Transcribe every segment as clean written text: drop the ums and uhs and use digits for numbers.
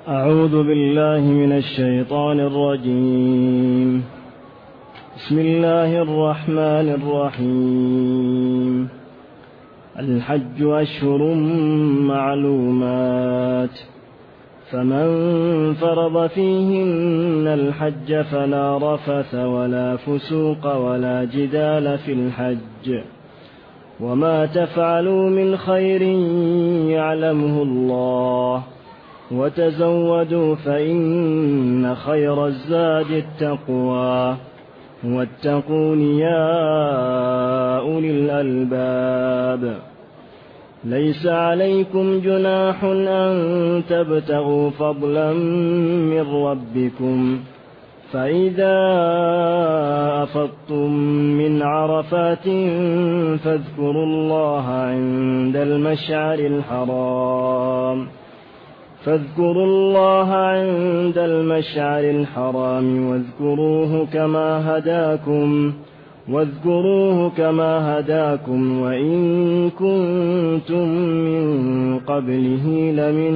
أعوذ بالله من الشيطان الرجيم. بسم الله الرحمن الرحيم. الحج أشهر معلومات، فمن فرض فيهن الحج فلا رفث ولا فسوق ولا جدال في الحج، وما تفعلوا من خير يعلمه الله، وتزودوا فإن خير الزاد التقوى، واتقون يا أولي الألباب. ليس عليكم جناح أن تبتغوا فضلا من ربكم، فإذا أفضتم من عرفات فاذكروا الله عند المشعر الحرام واذكروه كما هداكم وإن كنتم من قبله لمن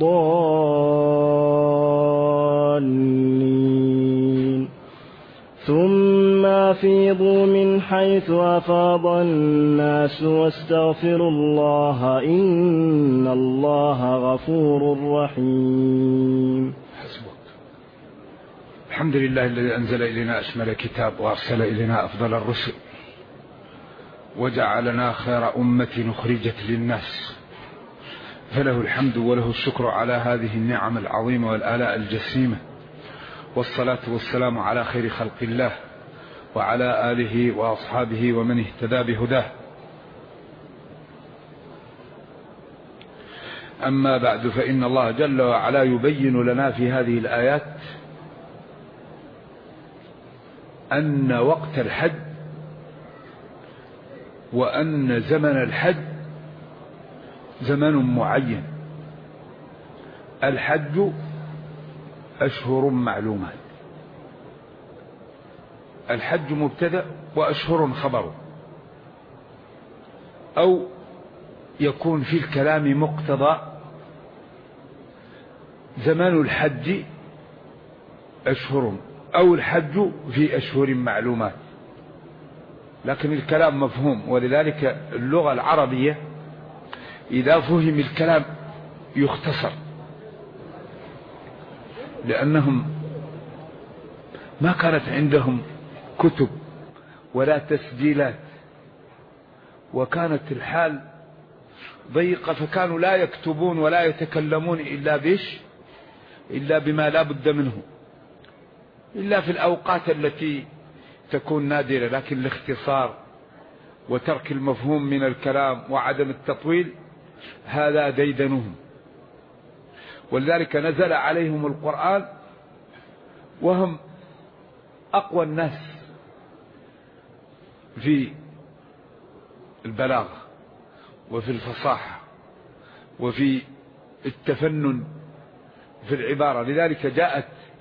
الضالين. ثم أفيضوا من حيث أفاض الناس واستغفروا الله إن الله غفور رحيم. الحمد لله الذي أنزل إلينا أشمل كتاب وأرسل إلينا أفضل الرسل وجعلنا خير أمة أخرجت للناس، فله الحمد وله الشكر على هذه النعم العظيمة والآلاء الجسيمة، والصلاة والسلام على خير خلق الله وعلى آله وأصحابه ومن اهتدى بهداه. أما بعد، فإن الله جل وعلا يبين لنا في هذه الآيات أن وقت الحج وأن زمن الحج زمن معين. الحج أشهر معلومات، الحج مبتدأ وأشهر خبر، أو يكون في الكلام مقتضى زمان الحج أشهر، أو الحج في أشهر معلومات، لكن الكلام مفهوم. ولذلك اللغة العربية إذا فهم الكلام يختصر، لأنهم ما كانت عندهم كتب ولا تسجيلات، وكانت الحال ضيقة، فكانوا لا يكتبون ولا يتكلمون إلا بما لا بد منه، إلا في الأوقات التي تكون نادرة. لكن الاختصار وترك المفهوم من الكلام وعدم التطويل هذا ديدنهم، ولذلك نزل عليهم القرآن وهم أقوى الناس في البلاغة وفي الفصاحة وفي التفنن في العبارة. لذلك جاءت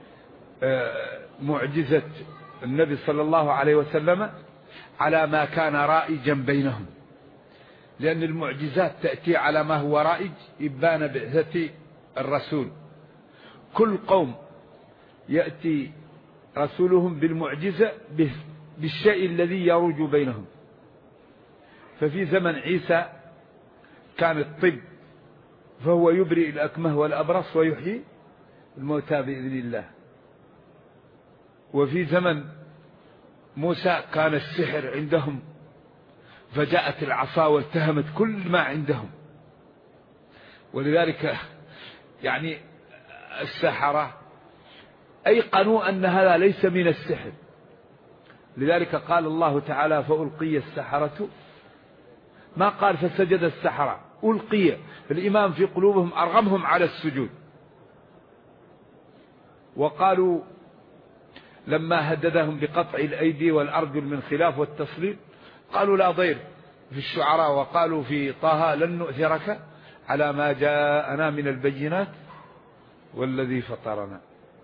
معجزة النبي صلى الله عليه وسلم على ما كان رائجا بينهم، لأن المعجزات تأتي على ما هو رائج إبان بعثة الرسول. كل قوم يأتي رسولهم بالمعجزة بالشيء الذي يروج بينهم. ففي زمن عيسى كان الطب، فهو يبرئ الأكمه والأبرص ويحيي الموتى بإذن الله. وفي زمن موسى كان السحر عندهم، فجاءت العصا والتهمت كل ما عندهم. ولذلك يعني السحرة أيقنوا أن هذا ليس من السحر، لذلك قال الله تعالى فألقي السحرة، ما قال فسجد السحرة، ألقي. الإمام في قلوبهم أرغمهم على السجود. وقالوا لما هددهم بقطع الأيدي والأرجل من خلاف والتصليب قالوا لا ضير في الشعراء، وقالوا في طه لن نؤثرك على ما جاءنا من البينات والذي فطرنا.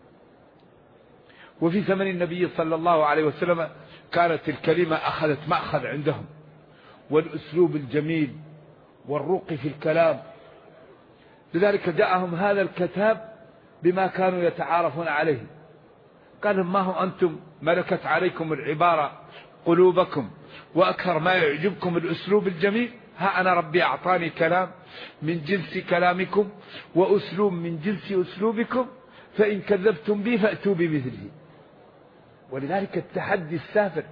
وفي زمن النبي صلى الله عليه وسلم كانت الكلمة أخذت مأخذ عندهم، والأسلوب الجميل والرقي في الكلام، لذلك جاءهم هذا الكتاب بما كانوا يتعارفون عليه. قال ما هو أنتم ملكت عليكم العبارة قلوبكم وأكثر ما يعجبكم الأسلوب الجميل. ها أنا ربي أعطاني كلام من جنس كلامكم وأسلوب من جنس أسلوبكم، فإن كذبتم بي فأتوا بمثله. ولذلك التحدي السافر.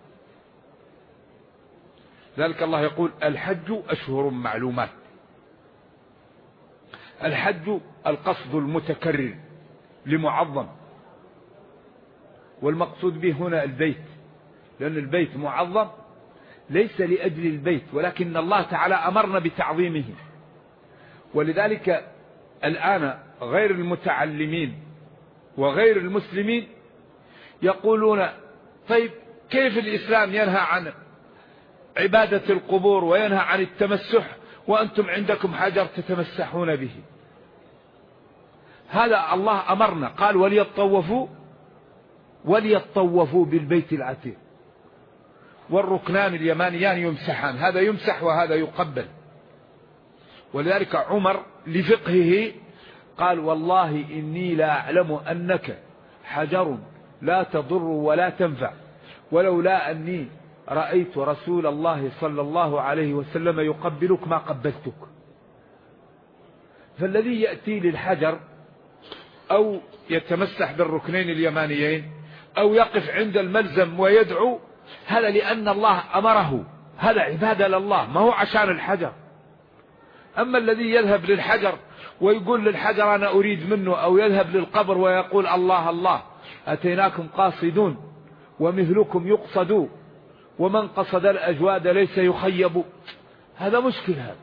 ذلك الله يقول الحج أشهر معلومات. الحج القصد المتكرر لمعظم، والمقصود به هنا البيت، لأن البيت معظم ليس لأجل البيت، ولكن الله تعالى أمرنا بتعظيمه. ولذلك الآن غير المتعلمين وغير المسلمين يقولون طيب كيف الإسلام ينهى عن عبادة القبور وينهى عن التمسح وأنتم عندكم حجر تتمسحون به؟ هذا الله أمرنا، قال وليطوفوا بالبيت العتيق، والركنان اليمانيان يمسحان، هذا يمسح وهذا يقبل. ولذلك عمر لفقهه قال والله إني لا أعلم أنك حجر لا تضر ولا تنفع، ولولا أني رأيت رسول الله صلى الله عليه وسلم يقبلك ما قبلتك. فالذي يأتي للحجر أو يتمسح بالركنين اليمانيين أو يقف عند الملزم ويدعو، هذا لأن الله أمره، هذا عبادة لله، ما هو عشان الحجر. أما الذي يذهب للحجر ويقول للحجر أنا أريد منه، أو يذهب للقبر ويقول الله الله أتيناكم قاصدون ومثلكم يقصد ومن قصد الأجواد ليس يخيب، هذا مشكل. هذا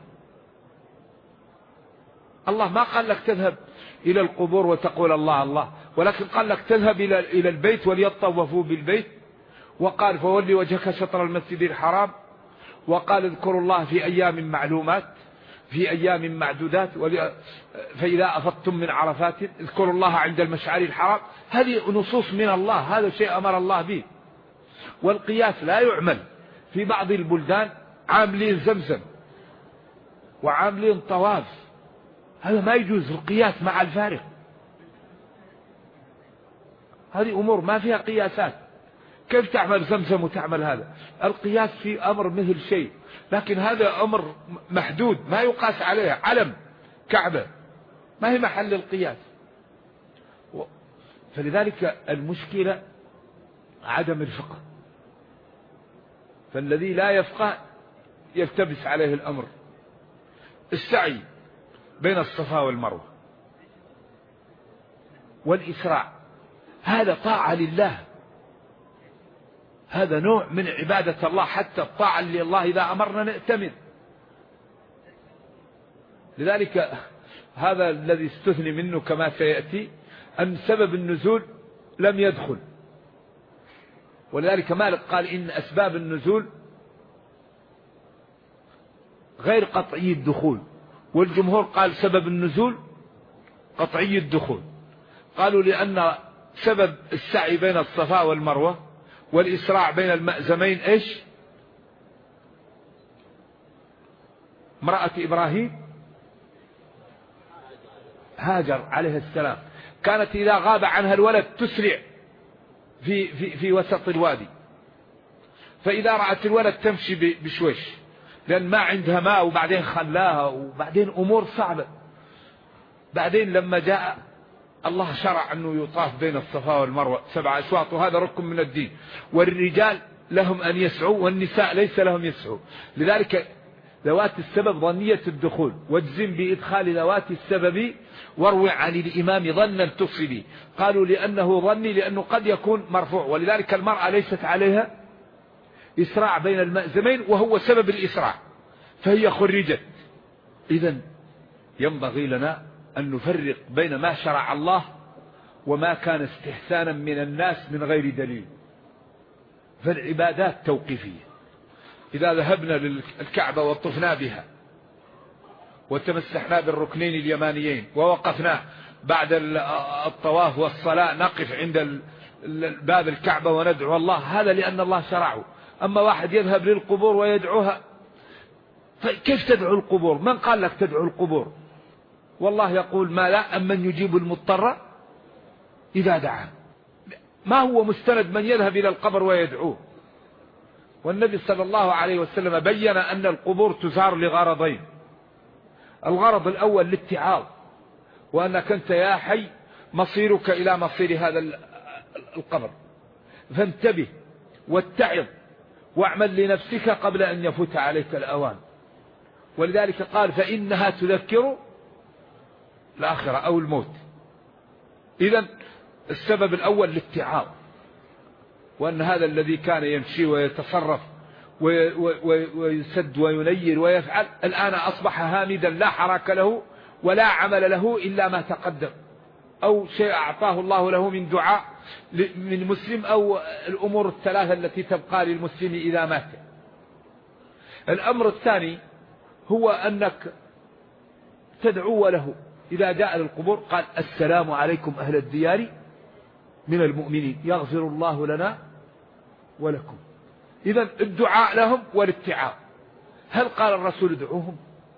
الله ما قال لك تذهب إلى القبور وتقول الله الله، ولكن قال لك تذهب إلى البيت وليطوفوا بالبيت، وقال فولي وجهك شطر المسجد الحرام، وقال اذكروا الله في أيام معلومات في أيام معدودات، فإذا أفضتم من عرفات اذكروا الله عند المشعر الحرام. هذه نصوص من الله، هذا شيء أمر الله به. والقياس لا يعمل. في بعض البلدان عاملين زمزم وعاملين طواف، هذا ما يجوز القياس مع الفارق. هذه أمور ما فيها قياسات. كيف تعمل زمزم وتعمل هذا؟ القياس في أمر مثل شيء، لكن هذا أمر محدود ما يقاس عليه. علم كعبة ما هي محل القياس. فلذلك المشكلة عدم الفقه. فالذي لا يفقه يلتبس عليه الأمر. السعي بين الصفا والمروة والإسراع هذا طاعة لله، هذا نوع من عبادة الله، حتى الطاعة لله إذا أمرنا نأتمن. لذلك هذا الذي استثني منه كما سيأتي أن سبب النزول لم يدخل. ولذلك مالك قال إن أسباب النزول غير قطعي الدخول، والجمهور قال سبب النزول قطعي الدخول. قالوا لأن سبب السعي بين الصفا والمروة والإسراع بين المأزمين إيش؟ امرأة إبراهيم هاجر عليه السلام كانت إذا غاب عنها الولد تسرع في وسط الوادي، فإذا رأت الولد تمشي بشويش لأن ما عندها ماء، وبعدين خلاها، وبعدين أمور صعبة. بعدين لما جاء الله شرع أنه يطاف بين الصفا والمروة 7 أشواط، وهذا ركن من الدين، والرجال لهم أن يسعوا والنساء ليس لهم يسعوا. لذلك ذوات السبب ظنية الدخول، واجزم بإدخال ذوات السبب واروع عن الإمام ظنا تصبي. قالوا لأنه ظني لأنه قد يكون مرفوع، ولذلك المرأة ليست عليها إسراع بين المأزمين وهو سبب الإسراع فهي خرجت. إذن ينبغي لنا أن نفرق بين ما شرع الله وما كان استحسانا من الناس من غير دليل. فالعبادات توقيفية. إذا ذهبنا للكعبة وطفنا بها وتمسحنا بالركنين اليمانيين ووقفنا بعد الطواف والصلاة نقف عند باب الكعبة وندعو الله، هذا لأن الله شرعه. أما واحد يذهب للقبور ويدعوها، كيف تدعو القبور؟ من قال لك تدعو القبور؟ والله يقول ما لا أمن يجيب المضطر إذا دعاه. ما هو مستند من يذهب إلى القبر ويدعوه. والنبي صلى الله عليه وسلم بين أن القبور تزار لغرضين: الغرض الأول الاتعاظ، وأنك أنت يا حي مصيرك إلى مصير هذا القبر، فانتبه واتعظ واعمل لنفسك قبل أن يفوت عليك الأوان. ولذلك قال فإنها تذكر الآخرة أو الموت. إذن السبب الأول الاتعاظ، وأن هذا الذي كان يمشي ويتصرف ويسد وينير ويفعل الآن أصبح هامدا لا حركة له ولا عمل له إلا ما تقدم، أو شيء أعطاه الله له من دعاء من مسلم، أو الأمور الثلاثة التي تبقى للمسلم إذا مات. الأمر الثاني هو أنك تدعو له إذا جاء للقبور، قال السلام عليكم أهل الديار من المؤمنين يغفر الله لنا ولكم. إذن الدعاء لهم والاتعاظ. هل قال الرسول ادعوهم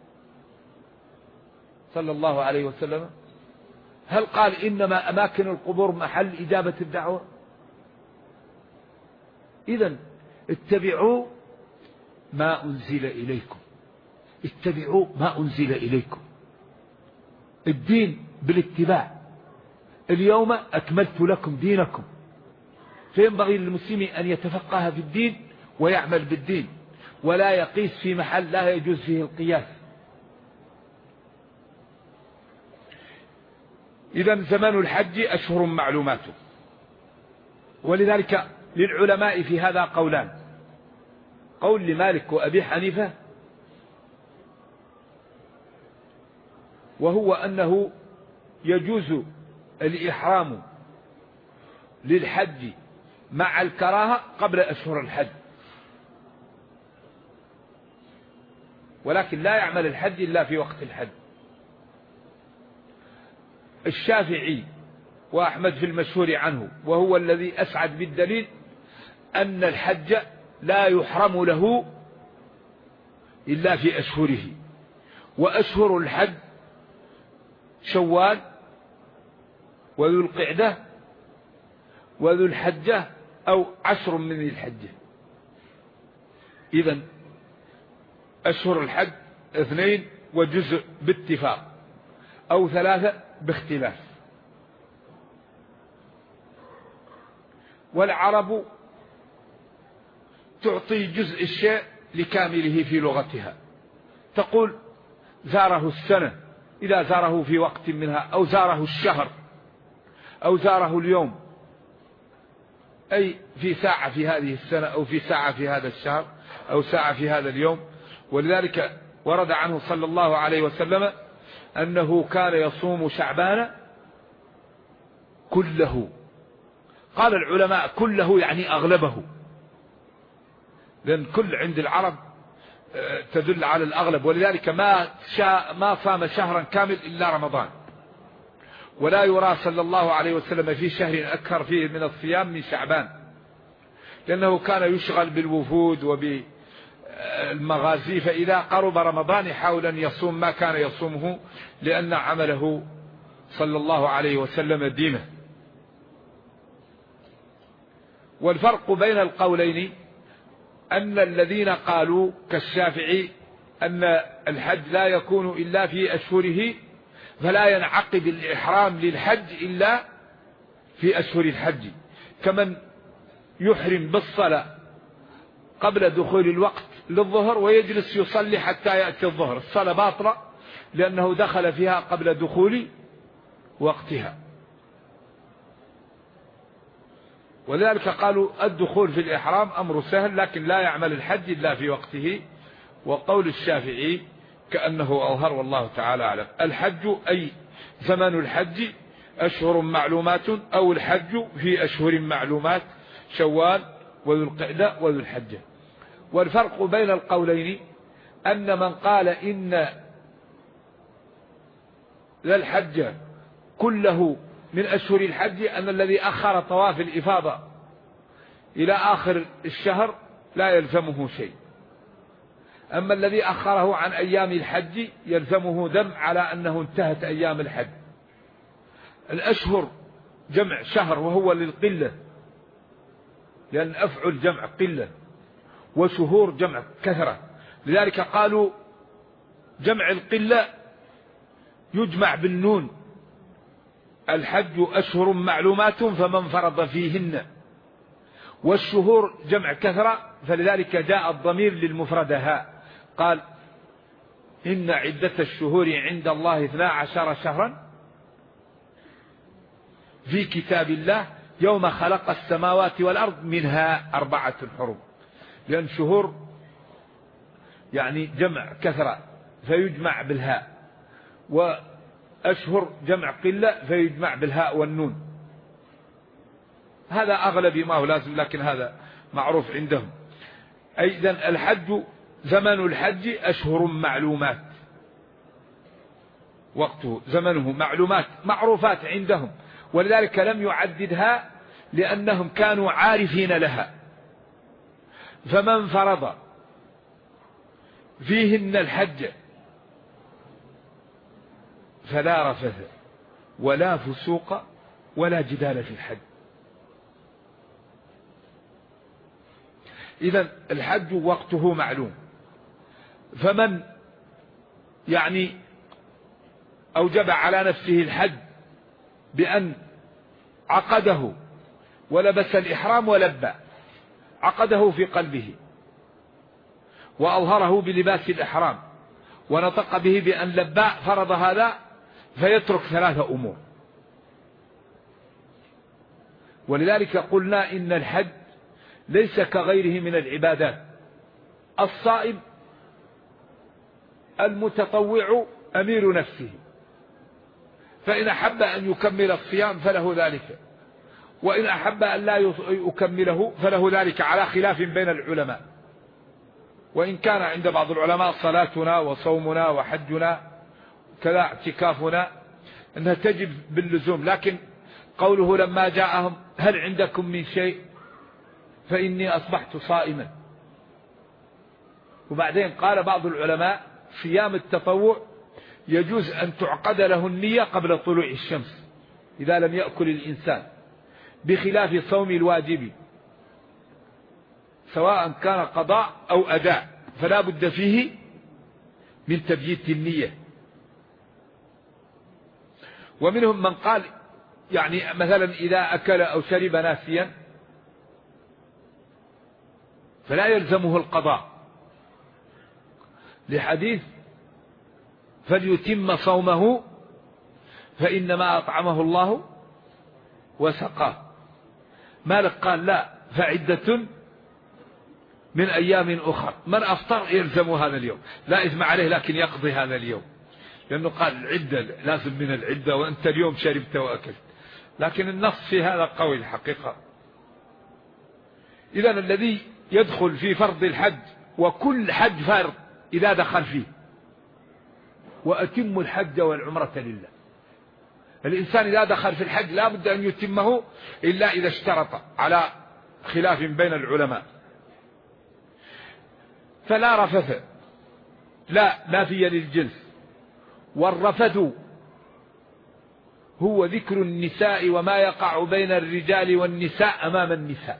صلى الله عليه وسلم؟ هل قال إنما أماكن القبور محل إجابة الدعوة؟ إذن اتبعوا ما أنزل إليكم، اتبعوا ما أنزل إليكم. الدين بالاتباع. اليوم أكملت لكم دينكم، فينبغي للمسلم أن يتفقه في الدين ويعمل بالدين، ولا يقيس في محل لا يجوز فيه القياس. إذن زمان الحج أشهر معلومات، ولذلك للعلماء في هذا قولان: قول لمالك وأبي حنيفة، وهو أنه يجوز الإحرام للحج مع الكراهة قبل أشهر الحج، ولكن لا يعمل الحج إلا في وقت الحج. الشافعي وأحمد في المشهور عنه، وهو الذي أسعد بالدليل، أن الحج لا يحرم له إلا في أشهره، وأشهر الحج شوال وذو القعدة وذو الحجة أو 10 من ذي الحجة. إذن أشهر الحج 2 وجزء باتفاق، أو 3 باختلاف. والعرب تعطي جزء الشيء لكامله في لغتها، تقول زاره السنة إذا زاره في وقت منها، أو زاره الشهر، أو زاره اليوم، أي في ساعة في هذه السنة، أو في ساعة في هذا الشهر، أو ساعة في هذا اليوم. ولذلك ورد عنه صلى الله عليه وسلم أنه كان يصوم شعبان كله. قال العلماء كله يعني أغلبه، لأن كل عند العرب تدل على الأغلب. ولذلك ما صام شهرا كامل إلا رمضان، ولا يرى صلى الله عليه وسلم في شهر أكثر فيه من الصيام من شعبان، لأنه كان يشغل بالوفود وبالمغازي، فإذا قرب رمضان يحاول أن يصوم ما كان يصومه، لأن عمله صلى الله عليه وسلم ديمه. والفرق بين القولين أن الذين قالوا كالشافعي أن الحج لا يكون إلا في أشهره، فلا ينعقد الإحرام للحج إلا في أشهر الحج، كمن يحرم بالصلاة قبل دخول الوقت للظهر ويجلس يصلي حتى يأتي الظهر، الصلاة باطلة لأنه دخل فيها قبل دخول وقتها. ولذلك قالوا الدخول في الإحرام أمر سهل، لكن لا يعمل الحج إلا في وقته. وقول الشافعي كأنه أظهر، والله تعالى أعلم. الحج أي زمن الحج أشهر معلومات، أو الحج في أشهر معلومات شوال وذو القعدة وذو الحجة. والفرق بين القولين أن من قال إن الحج كله من أشهر الحج، أن الذي أخر طواف الإفاضة إلى آخر الشهر لا يلزمه شيء. أما الذي أخره عن أيام الحج يلزمه دم على أنه انتهت أيام الحج. الأشهر جمع شهر وهو للقلة، لأن أفعل جمع قلة، وشهور جمع كثرة، لذلك قالوا جمع القلة يجمع بالنون: الحج أشهر معلومات فمن فرض فيهن. والشهور جمع كثرة، فلذلك جاء الضمير للمفردها، قال: إن عدة الشهور عند الله 12 شهرا في كتاب الله يوم خلق السماوات والأرض منها 4 حرم. لأن شهور يعني جمع كثرة فيجمع بالهاء، وأشهر جمع قلة فيجمع بالهاء والنون. هذا أغلب ما هو لازم، لكن هذا معروف عندهم. أيضا الحج زمن الحج أشهر معلومات، وقته زمنه معلومات معروفات عندهم، ولذلك لم يعددها لأنهم كانوا عارفين لها. فمن فرض فيهن الحج فلا رفث ولا فسوق ولا جدال في الحج. إذن الحج وقته معلوم، فمن يعني أوجب على نفسه الحج بأن عقده ولبس الإحرام ولبى، عقده في قلبه وأظهره بلباس الإحرام ونطق به بأن لبى، فرض هذا فيترك 3 أمور. ولذلك قلنا إن الحج ليس كغيره من العبادات. الصائم المتطوع أمير نفسه، فإن أحب أن يكمل الصيام فله ذلك، وإن أحب أن لا يكمله فله ذلك، على خلاف بين العلماء. وإن كان عند بعض العلماء صلاتنا وصومنا وحجنا كذا اعتكافنا أنها تجب باللزوم، لكن قوله لما جاءهم هل عندكم من شيء فإني أصبحت صائما. وبعدين قال بعض العلماء صيام التطوع يجوز أن تعقد له النية قبل طلوع الشمس إذا لم يأكل الإنسان، بخلاف صوم الواجب سواء كان قضاء أو أداء، فلا بد فيه من تبييت النية. ومنهم من قال يعني مثلا إذا أكل أو شرب ناسيا فلا يلزمه القضاء، لحديث فليتم صومه فإنما أطعمه الله وسقاه. مالك قال لا، فعدة من أيام أخر. من أفطر يلزم هذا اليوم، لا إثم عليه، لكن يقضي هذا اليوم، لأنه قال العدة لازم من العدة، وأنت اليوم شربت وأكلت. لكن النص في هذا قوي الحقيقة. إذن الذي يدخل في فرض الحج، وكل حج فرض إذا دخل فيه، وأتم الحج والعمرة لله. الإنسان إذا دخل في الحج لا بد أن يتمه إلا إذا اشترط، على خلاف بين العلماء. فلا رفث، لا نافية للجنس. والرفث هو ذكر النساء وما يقع بين الرجال والنساء أمام النساء،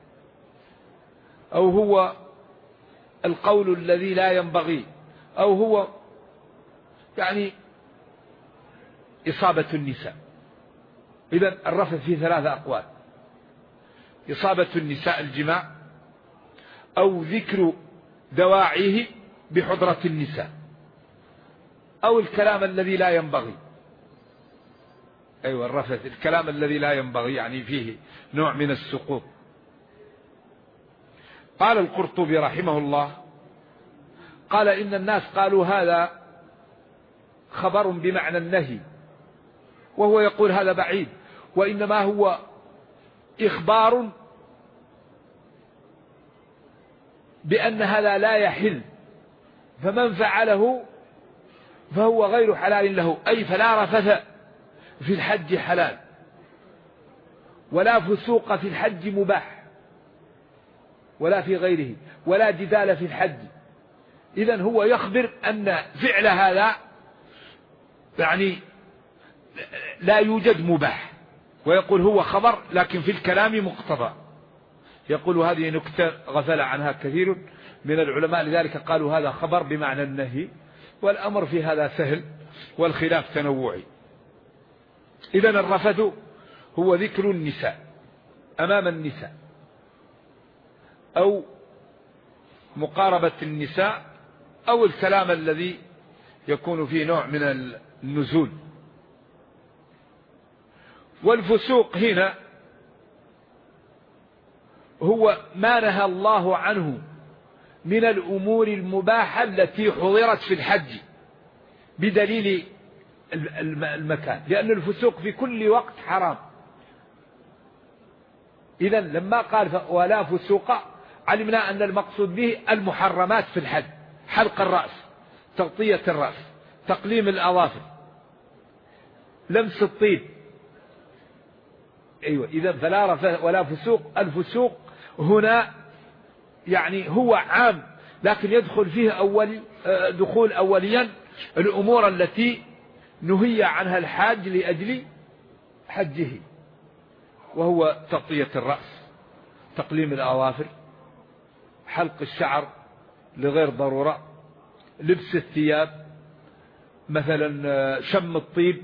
أو هو القول الذي لا ينبغي، أو هو يعني إصابة النساء. إذن الرفث في 3 أقوال: إصابة النساء الجماع، أو ذكر دواعيه بحضرة النساء، أو الكلام الذي لا ينبغي. أيوة الرفث الكلام الذي لا ينبغي، يعني فيه نوع من السقوط. قال القرطبي رحمه الله، قال إن الناس قالوا هذا خبر بمعنى النهي، وهو يقول هذا بعيد، وإنما هو إخبار بأن هذا لا يحل، فمن فعله فهو غير حلال له. أي فلا رفث في الحج حلال، ولا فسوق في الحج مباح، ولا في غيره، ولا جدال في الحج. إذن هو يخبر أن فعل هذا يعني لا يوجد مباح، ويقول هو خبر لكن في الكلام مقتضى. يقول هذه نكتة غفل عنها كثير من العلماء، لذلك قالوا هذا خبر بمعنى النهي، والأمر في هذا سهل والخلاف تنوعي. إذن الرفث هو ذكر النساء أمام النساء، أو مقاربة النساء، أو الكلام الذي يكون فيه نوع من النزول. والفسوق هنا هو ما نهى الله عنه من الأمور المباحة التي حضرت في الحج بدليل المكان، لأن الفسوق في كل وقت حرام. إذن لما قال ولا فسوق علمنا أن المقصود به المحرمات في الحج: حلق الرأس، تغطية الرأس، تقليم الأظافر، لمس الطيب. أيوة، إذن فلا رفث ولا فسوق. الفسوق هنا يعني هو عام، لكن يدخل فيه دخول أوليا الأمور التي نهي عنها الحاج لأجل حجه، وهو تغطية الرأس، تقليم الأظافر، حلق الشعر لغير ضرورة، لبس الثياب، مثلا شم الطيب.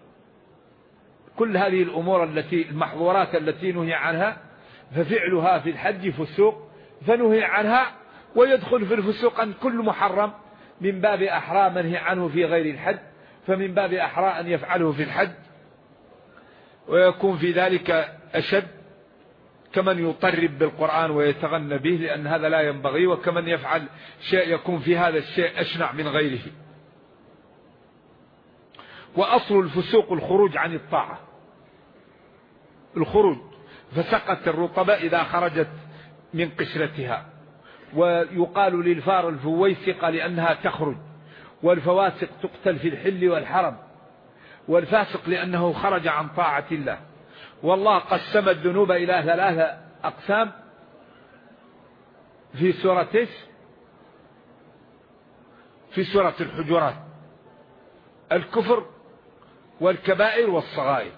كل هذه الأمور المحظورات التي نهي عنها ففعلها في الحج فسوق، فنهي عنها. ويدخل في الفسوق أن كل محرم من باب أحرى منهي عنه في غير الحج، فمن باب أحرى أن يفعله في الحج، ويكون في ذلك أشد كمن يطرب بالقرآن ويتغنى به، لأن هذا لا ينبغي، وكمن يفعل شيء يكون في هذا الشيء أشنع من غيره. وأصل الفسوق الخروج عن الطاعة، الخروج، فسقت الرطبة إذا خرجت من قشرتها. ويقال للفار الفويسقة لأنها تخرج، والفواسق تقتل في الحل والحرم، والفاسق لأنه خرج عن طاعة الله. والله قسم الذنوب إلى 3 أقسام في سورة الحجرات: الكفر والكبائر والصغائر.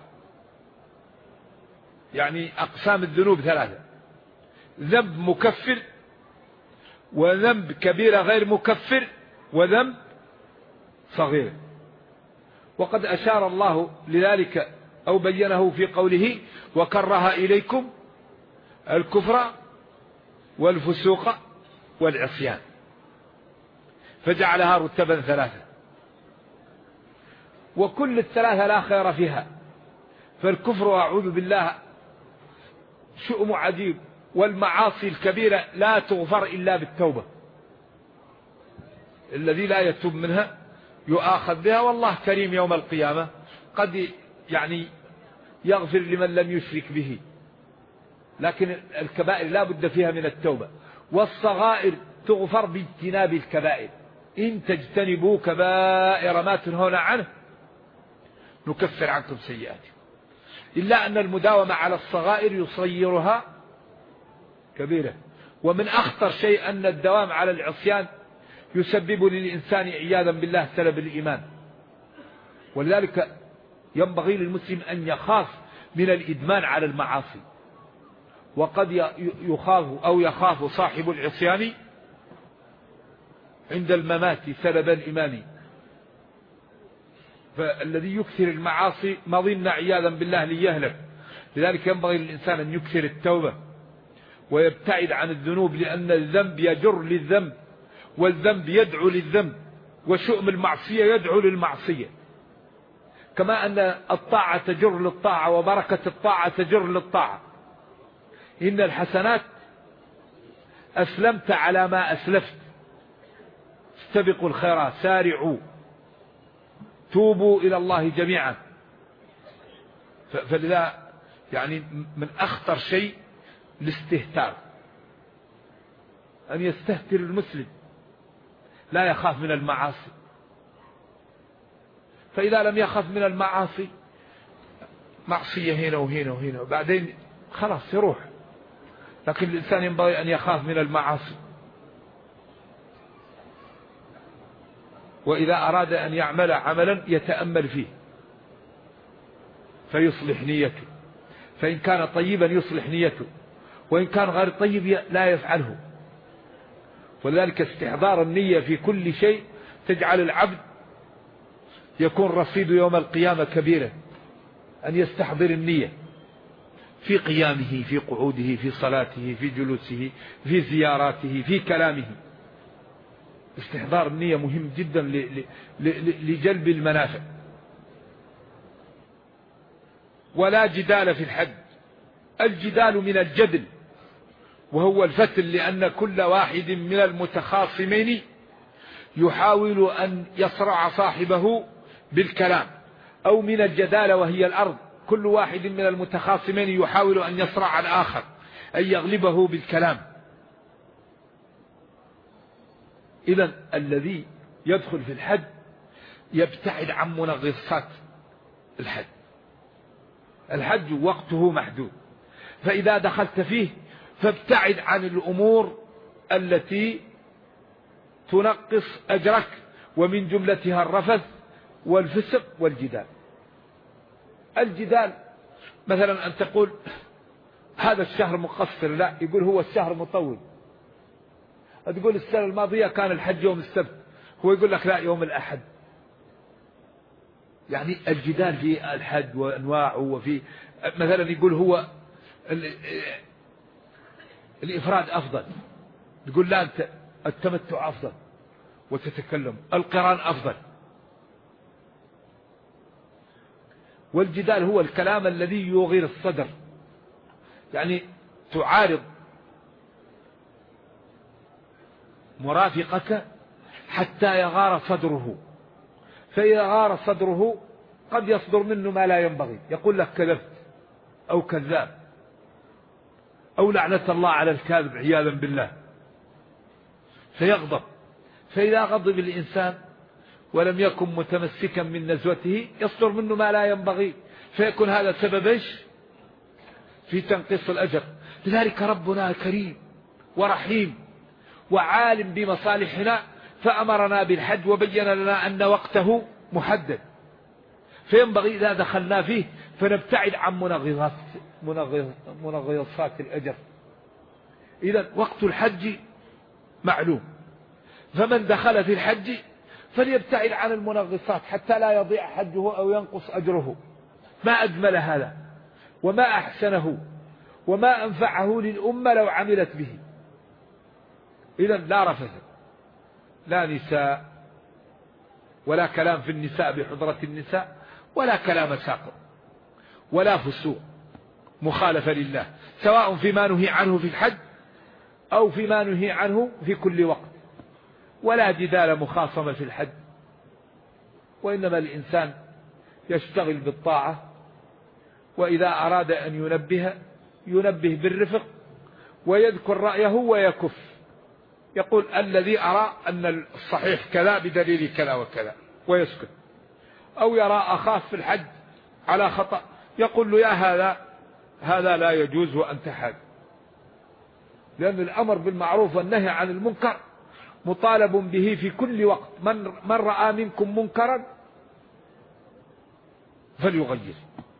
يعني أقسام الذنوب 3: ذنب مكفر، وذنب كبيرة غير مكفر، وذنب صغير. وقد أشار الله لذلك أو بينه في قوله: وكره إليكم الكفر والفسوق والعصيان، فجعلها رتبا 3. وكل ال3 لا خير فيها، فالكفر أعوذ بالله شؤم عجيب، والمعاصي الكبيرة لا تغفر إلا بالتوبة، الذي لا يتوب منها يؤاخذ بها، والله كريم يوم القيامة قد يعني يغفر لمن لم يشرك به، لكن الكبائر لا بد فيها من التوبة. والصغائر تغفر باجتناب الكبائر: إن تجتنبوا كبائر ما تنهون عنه نكفر عنكم سيئاتكم. إلا أن المداومة على الصغائر يصيرها كبيرة. ومن أخطر شيء أن الدوام على العصيان يسبب للإنسان عياذا بالله سلب الإيمان. ولذلك ينبغي للمسلم أن يخاف من الإدمان على المعاصي. وقد يخاف صاحب العصيان عند الممات سلب الإيمان. فالذي يكثر المعاصي مظن عياذا بالله ليهلك. لذلك ينبغي للإنسان أن يكثر التوبة ويبتعد عن الذنوب، لأن الذنب يجر للذنب، والذنب يدعو للذنب، وشؤم المعصية يدعو للمعصية. كما أن الطاعة تجر للطاعة، وبركة الطاعة تجر للطاعة. إن الحسنات أسلمت على ما أسلفت، استبقوا الخيرات، سارعوا، توبوا إلى الله جميعا. فلذا يعني من أخطر شيء الاستهتار، أن يستهتر المسلم لا يخاف من المعاصي. فإذا لم يخاف من المعاصي، معصية هنا وهنا وهنا، وبعدين خلاص يروح. لكن الإنسان ينبغي أن يخاف من المعاصي. وإذا أراد أن يعمل عملا يتأمل فيه فيصلح نيته، فإن كان طيبا يصلح نيته، وإن كان غير طيب لا يفعله. ولذلك استحضار النية في كل شيء تجعل العبد يكون رصيد يوم القيامة كبيرا، أن يستحضر النية في قيامه، في قعوده، في صلاته، في جلوسه، في زياراته، في كلامه. استحضار النية مهم جدا لجلب المنافع. ولا جدال في الحج. الجدال من الجدل، وهو الفتل، لأن كل واحد من المتخاصمين يحاول أن يصرع صاحبه بالكلام، أو من الجدال وهي الأرض، كل واحد من المتخاصمين يحاول أن يصرع الآخر، أن يغلبه بالكلام. إذن الذي يدخل في الحج يبتعد عن منغصات الحج. الحج وقته محدود، فإذا دخلت فيه فابتعد عن الأمور التي تنقص أجرك، ومن جملتها الرفث والفسق والجدال. الجدال مثلا أن تقول هذا الشهر مقصر، لا، يقول هو الشهر مطول. تقول السنة الماضية كان الحج يوم السبت، هو يقول لك لا يوم الأحد. يعني الجدال في الحج وأنواعه، وفي مثلا يقول هو الإفراد أفضل، تقول لا التمتع أفضل، وتتكلم القران أفضل. والجدال هو الكلام الذي يغير الصدر، يعني تعارض مرافقك حتى يغار صدره، فإذا غار صدره قد يصدر منه ما لا ينبغي، يقول لك كذبت أو كذاب أو لعنة الله على الكاذب عياذا بالله، فيغضب. فإذا غضب الإنسان ولم يكن متمسكا من نزوته يصدر منه ما لا ينبغي، فيكون هذا سبب ايش؟ في تنقيص الأجر. لذلك ربنا كريم ورحيم وعالم بمصالحنا، فأمرنا بالحج وبين لنا أن وقته محدد، فينبغي إذا دخلنا فيه فنبتعد عن منغصات الأجر. إذا وقت الحج معلوم، فمن دخل في الحج فليبتعد عن المنغصات حتى لا يضيع حجه أو ينقص أجره. ما أجمل هذا وما أحسنه وما أنفعه للأمة لو عملت به. إذا لا رفث، لا نساء، ولا كلام في النساء بحضرة النساء، ولا كلام ساقط، ولا فسوق مخالفة لله، سواء فيما نهي عنه في الحج أو فيما نهي عنه في كل وقت. ولا جدال مخاصمة في الحج، وإنما الإنسان يشتغل بالطاعة، وإذا أراد أن ينبه بالرفق ويذكر رأيه ويكف، يقول الذي أرى أن الصحيح كذا بدليل كذا وكذا ويسكت. أو يرى أخاه في الحج على خطأ يقول له يا هذا لا يجوز وأنت حاج. لأن الأمر بالمعروف والنهي عن المنكر مطالب به في كل وقت. من رأى منكم منكرا فليغير،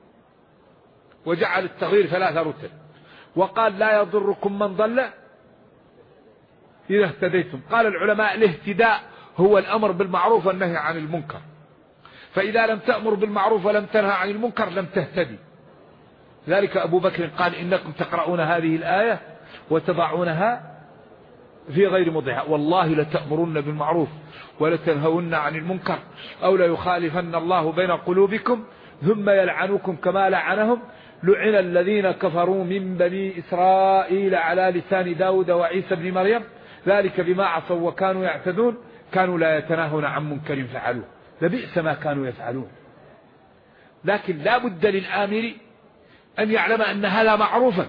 وجعل التغيير 3 رتب، وقال لا يضركم من ضل إذا اهتديتم. قال العلماء الاهتداء هو الأمر بالمعروف والنهي عن المنكر، فإذا لم تأمر بالمعروف ولم تنهى عن المنكر لم تهتدي. ذلك أبو بكر قال إنكم تقرؤون هذه الآية وتضعونها في غير موضعها، والله لتأمرن بالمعروف ولتنهون عن المنكر أو ليخالفن الله بين قلوبكم ثم يلعنكم كما لعنهم. لعن الذين كفروا من بني إسرائيل على لسان داود وعيسى بن مريم ذلك بما عصوا وكانوا يعتدون كانوا لا يتناهون عن منكر فعلوه لبئس ما كانوا يفعلون. لكن لا بد للآمر أن يعلم أن هذا معروفا،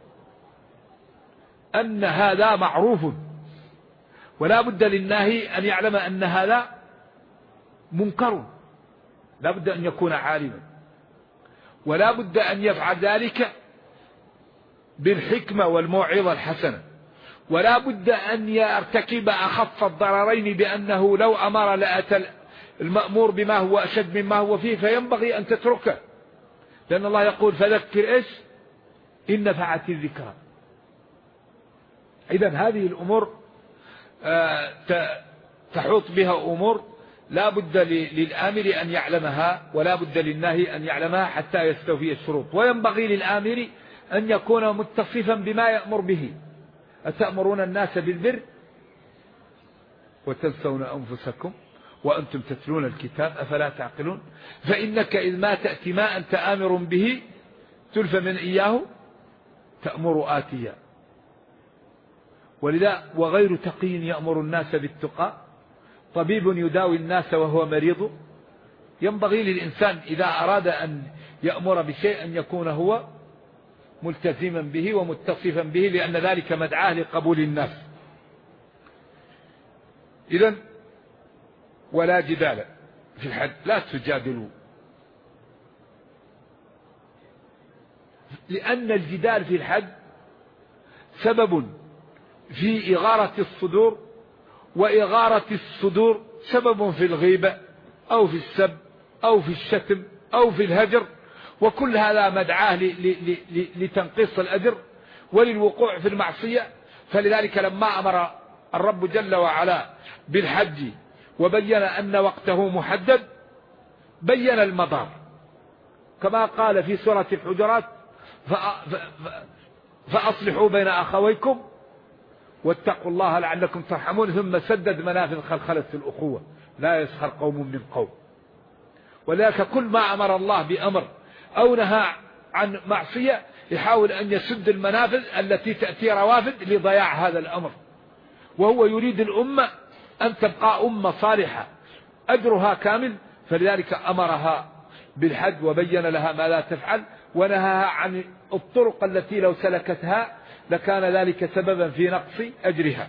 أن هذا معروف، ولا بد للناهي أن يعلم أن هذا منكر، لا بد أن يكون عالما، ولا بد أن يفعل ذلك بالحكمة والموعظة الحسنة، ولا بد أن يرتكب أخف الضررين، بأنه لو أمر لأتى المأمور بما هو أشد مما هو فيه، فينبغي أن تتركه، لأن الله يقول فذكر إيش إن نفعت الذكرى. إذن هذه الأمور تحوط بها أمور لا بد للآمر أن يعلمها، ولا بد للناهي أن يعلمها حتى يستوفي الشروط. وينبغي للآمر أن يكون متصفا بما يأمر به. أتأمرون الناس بالبر وتنسون أنفسكم وأنتم تتلون الكتاب أفلا تعقلون؟ فإنك إذ ما تأتي ما أنت آمر به تلف من إياه تأمر آتيا. ولذا وغير تقي يأمر الناس بالتقى، طبيب يداوي الناس وهو مريض. ينبغي للإنسان إذا أراد أن يأمر بشيء أن يكون هو ملتزما به ومتصفا به، لأن ذلك مدعاه لقبول الناس. إذن ولا جدال في الحد، لا تجادلوا، لأن الجدال في الحد سبب في إغارة الصدور، وإغارة الصدور سبب في الغيبة أو في السب أو في الشتم أو في الهجر، وكل هذا مدعاه لتنقيص الأجر وللوقوع في المعصية. فلذلك لما أمر الرب جل وعلا بالحج وبين أن وقته محدد، بين المضار كما قال في سورة الحجرات فأصلحوا بين أخويكم واتقوا الله لعلكم ترحمون، ثم سدد منافذ خلخلة الأخوة لا يسخر قوم من قوم. ولذلك كل ما أمر الله بأمر أو نهى عن معصية يحاول أن يسد المنافذ التي تأتي روافد لضياع هذا الأمر. وهو يريد الأمة أن تبقى أمة صالحة أجرها كامل، فلذلك أمرها بالحج وبين لها ما لا تفعل، ونهاها عن الطرق التي لو سلكتها لكان ذلك سببا في نقص أجرها.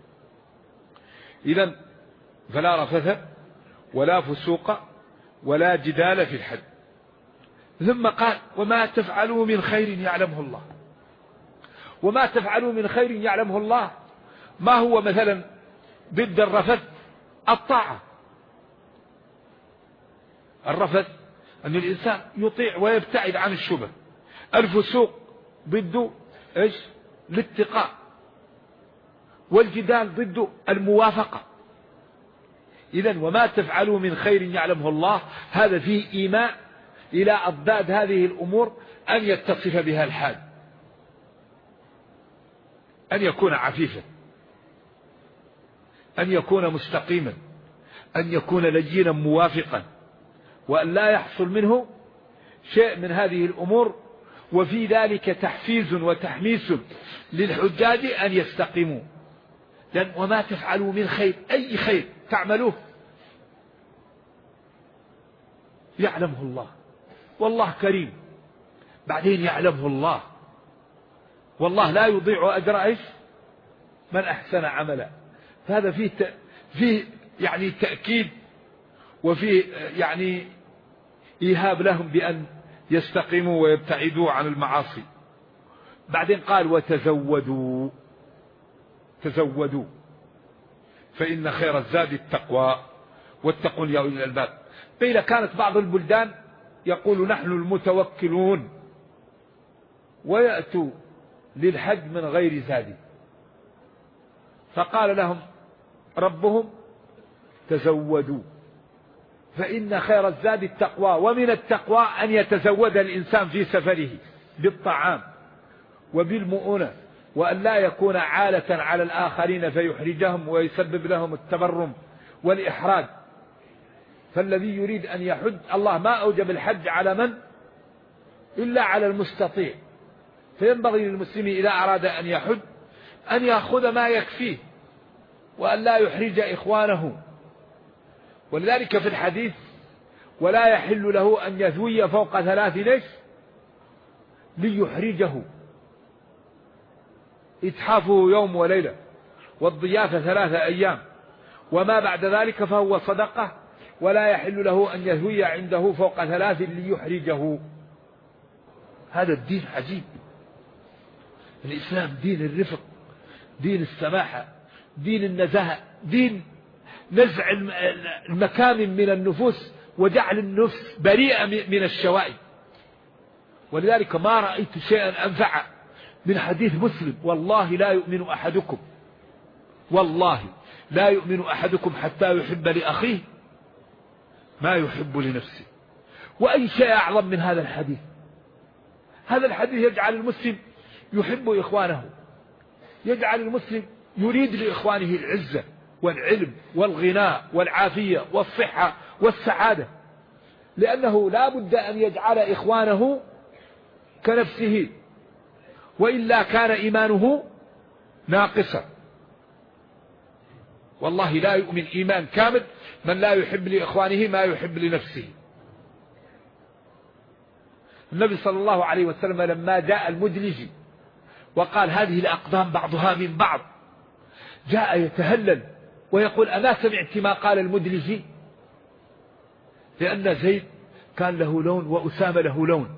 إذن فلا رفث ولا فسوق ولا جدال في الحج. ثم قال وما تفعلوا من خير يعلمه الله. وما تفعلوا من خير يعلمه الله، ما هو مثلا ضد الرفث؟ الطاعة. الرفث أن الإنسان يطيع ويبتعد عن الشبه. الفسوق ضده إيش؟ الاتقاء. والجدال ضده الموافقة. إذن وما تفعلوا من خير يعلمه الله، هذا فيه إيماء إلى أضداد هذه الأمور أن يتصف بها الحال، أن يكون عفيفا، أن يكون مستقيما، أن يكون لينا موافقا، وأن لا يحصل منه شيء من هذه الأمور. وفي ذلك تحفيز وتحميس للحجاج أن يستقيموا. لأن وما تفعلوا من خير، أي خير تعملوه يعلمه الله، والله كريم. بعدين يعلمه الله، والله لا يضيع أجر إيش؟ من أحسن عملا. فهذا فيه يعني تأكيد، وفيه يعني إيهاب لهم بأن يستقيموا ويبتعدوا عن المعاصي. بعدين قال وتزودوا، تزودوا فإن خير الزاد التقوى واتقون يا أولي الألباب. قيل كانت بعض البلدان يقول نحن المتوكلون، ويأتوا للحج من غير زاد، فقال لهم ربهم تزودوا فإن خير الزاد التقوى. ومن التقوى أن يتزود الإنسان في سفره بالطعام وبالمؤونة، وأن لا يكون عالة على الآخرين فيحرجهم ويسبب لهم التبرم والإحراج. فالذي يريد أن يحج، الله ما أوجب الحج على من إلا على المستطيع، فينبغي للمسلم إذا أراد أن يحج أن يأخذ ما يكفيه وأن لا يحرج إخوانه. ولذلك في الحديث ولا يحل له أن يثوي فوق 3 ليش؟ ليحرجه. إتحافه يوم وليلة، والضيافة 3 أيام، وما بعد ذلك فهو صدقة. ولا يحل له أن يثوي عنده فوق 3 ليحرجه. هذا الدين عجيب. الإسلام دين الرفق، دين السماحة، دين النزاهة، دين نزع المكامن من النفوس وجعل النفس بريئة من الشوائب. ولذلك ما رأيت شيئا أنفع من حديث مسلم: والله لا يؤمن أحدكم، والله لا يؤمن أحدكم حتى يحب لأخيه ما يحب لنفسه. وأي شيء أعظم من هذا الحديث؟ هذا الحديث يجعل المسلم يحب إخوانه، يجعل المسلم يريد لإخوانه العزة والعلم والغناء والعافية والصحة والسعادة، لأنه لا بد أن يجعل إخوانه كنفسه، وإلا كان إيمانه ناقصا. والله لا يؤمن إيمان كامل من لا يحب لإخوانه ما يحب لنفسه. النبي صلى الله عليه وسلم لما جاء المدلجي وقال هذه الأقدام بعضها من بعض، جاء يتهلل ويقول: أما سمعت ما قال المدلجي؟ لأن زيد كان له لون وأسامة له لون.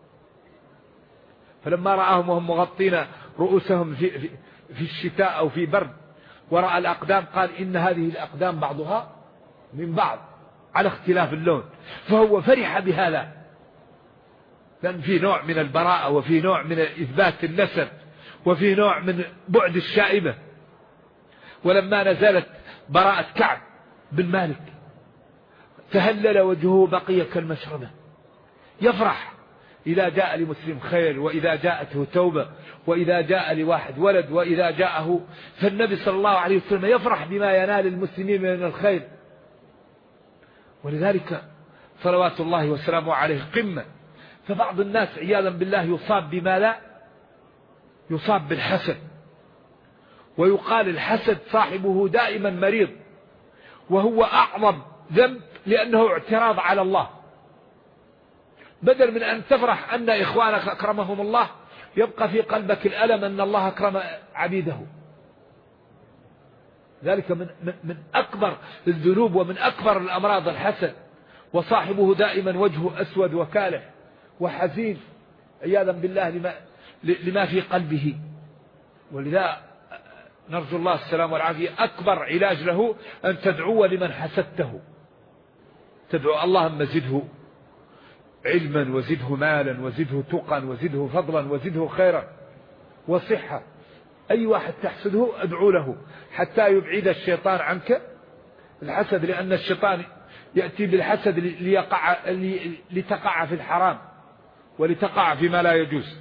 فلما رآهم وهم مغطين رؤوسهم في الشتاء أو في برد ورأى الأقدام قال: إن هذه الأقدام بعضها من بعض على اختلاف اللون. فهو فرح بهذا، لأن في نوع من البراءة وفي نوع من إثبات النسب وفي نوع من بعد الشائبة. ولما نزلت براءة كعب بن مالك تهلل وجهه بقي كالمشربة، يفرح إذا جاء لمسلم خير، وإذا جاءته توبة، وإذا جاء لواحد ولد، وإذا جاءه. فالنبي صلى الله عليه وسلم يفرح بما ينال المسلمين من الخير. ولذلك صلوات الله وسلامه عليه قمة. فبعض الناس عياذا بالله يصاب بما لا يصاب بالحسد، ويقال الحسد صاحبه دائما مريض، وهو أعظم ذنب لأنه اعتراض على الله. بدل من أن تفرح أن إخوانك أكرمهم الله، يبقى في قلبك الألم أن الله أكرم عبيده. ذلك من أكبر الذنوب ومن أكبر الأمراض الحسد، وصاحبه دائما وجهه أسود وكالح وحزين عياذا بالله لما في قلبه. ولذا نرجو الله السلام والعافية. أكبر علاج له أن تدعو لمن حسدته، تدعو اللهم زده علما وزده مالا وزده تقا وزده فضلا وزده خيرا وصحة. أي واحد تحسده أدعو له حتى يبعد الشيطان عنك الحسد، لأن الشيطان يأتي بالحسد لتقع في الحرام ولتقع فيما لا يجوز.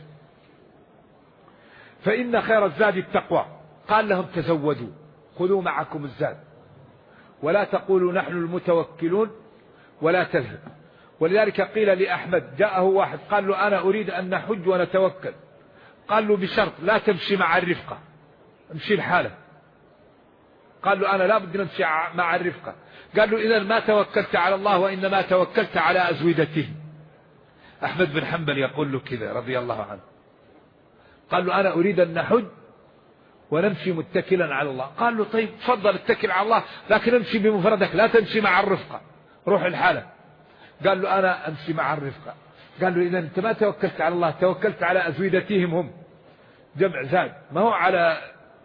فإن خير الزاد التقوى. قال لهم: تزودوا، خذوا معكم الزاد، ولا تقولوا نحن المتوكلون ولا تذهب. ولذلك قيل لأحمد، جاءه واحد قال له: أنا أريد أن نحج ونتوكل. قال له: بشرط لا تمشي مع الرفقة، امشي لحالك. قال له: أنا لا بد نمشي مع الرفقة. قال له: إذا ما توكلت على الله وإنما توكلت على أزودته. أحمد بن حنبل يقول له كذا رضي الله عنه. قال له: أنا أريد أن نحج ونمشي متكلا على الله. قال له: طيب تفضل اتكل على الله، لكن امشي بمفردك لا تمشي مع الرفقة، روح الحالة. قال له: أنا أمشي مع الرفقة. قال له: إذا أنت ما توكلت على الله، توكلت على أزويدتهم هم، جمع زاد، ما هو على.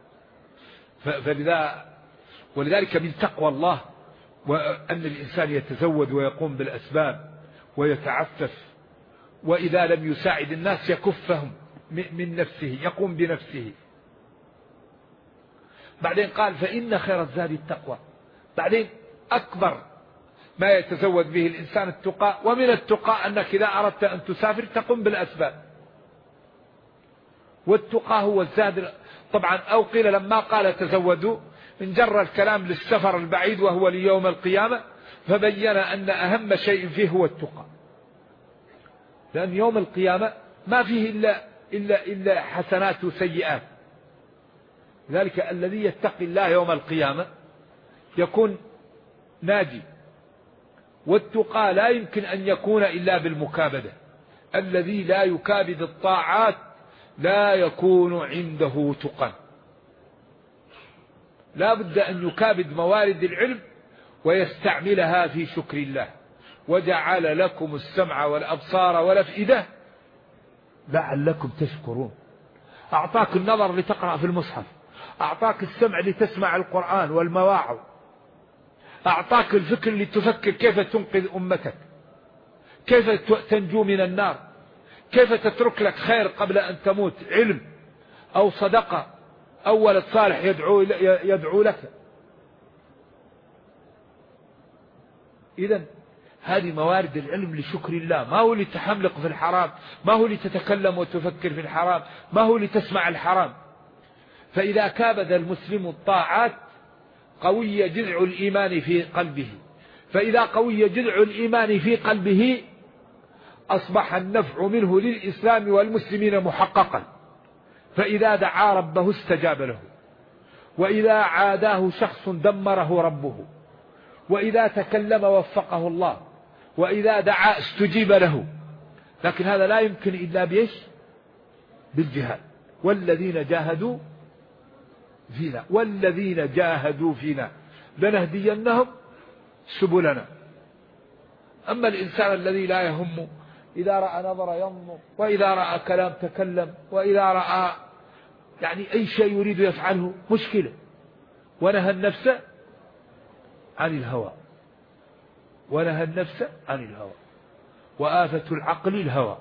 ولذلك من تقوى الله وأن الإنسان يتزود ويقوم بالأسباب ويتعفف، وإذا لم يساعد الناس يكفهم من نفسه، يقوم بنفسه. بعدين قال: فإن خير الزاد التقوى. بعدين أكبر ما يتزود به الإنسان التقى، ومن التقى أنك إذا أردت أن تسافر تقوم بالأسباب، والتقى هو الزاد طبعا. أو قيل لما قال تزودوا من جر الكلام للسفر البعيد وهو ليوم القيامة، فبين أن أهم شيء فيه هو التقى، لأن يوم القيامة ما فيه إلا حسنات وسيئات. ذلك الذي يتقي الله يوم القيامة يكون ناجي. والتقى لا يمكن أن يكون إلا بالمكابدة. الذي لا يكابد الطاعات لا يكون عنده تقى. لا بد أن يكابد موارد العلم ويستعملها في شكر الله. وجعل لكم السمع والأبصار والأفئدة لعلكم تشكرون. أعطاك النظر لتقرأ في المصحف، أعطاك السمع لتسمع القرآن والمواعظ، أعطاك الفكر لتفكر كيف تنقذ أمتك، كيف تنجو من النار، كيف تترك لك خير قبل أن تموت، علم أو صدقة أو ولد صالح يدعو لك. إذن هذه موارد العلم لشكر الله، ما هو لتحملق في الحرام، ما هو لتتكلم وتفكر في الحرام، ما هو لتسمع الحرام. فإذا كابد المسلم الطاعات قوي جذع الإيمان في قلبه، فإذا قوي جذع الإيمان في قلبه أصبح النفع منه للإسلام والمسلمين محققا. فإذا دعا ربه استجاب له، وإذا عاداه شخص دمره ربه، وإذا تكلم وفقه الله، وإذا دعا استجيب له. لكن هذا لا يمكن إلا بإيش؟ بالجهاد. والذين جاهدوا فينا، والذين جاهدوا فينا لنهدينهم سبلنا. أما الإنسان الذي لا يهم، إذا رأى نظر ينظر، وإذا رأى كلام تكلم، وإذا رأى يعني أي شيء يريد يفعله مشكلة. ونهى النفس عن الهوى، ونهى النفس عن الهوى، وآفة العقل الهوى.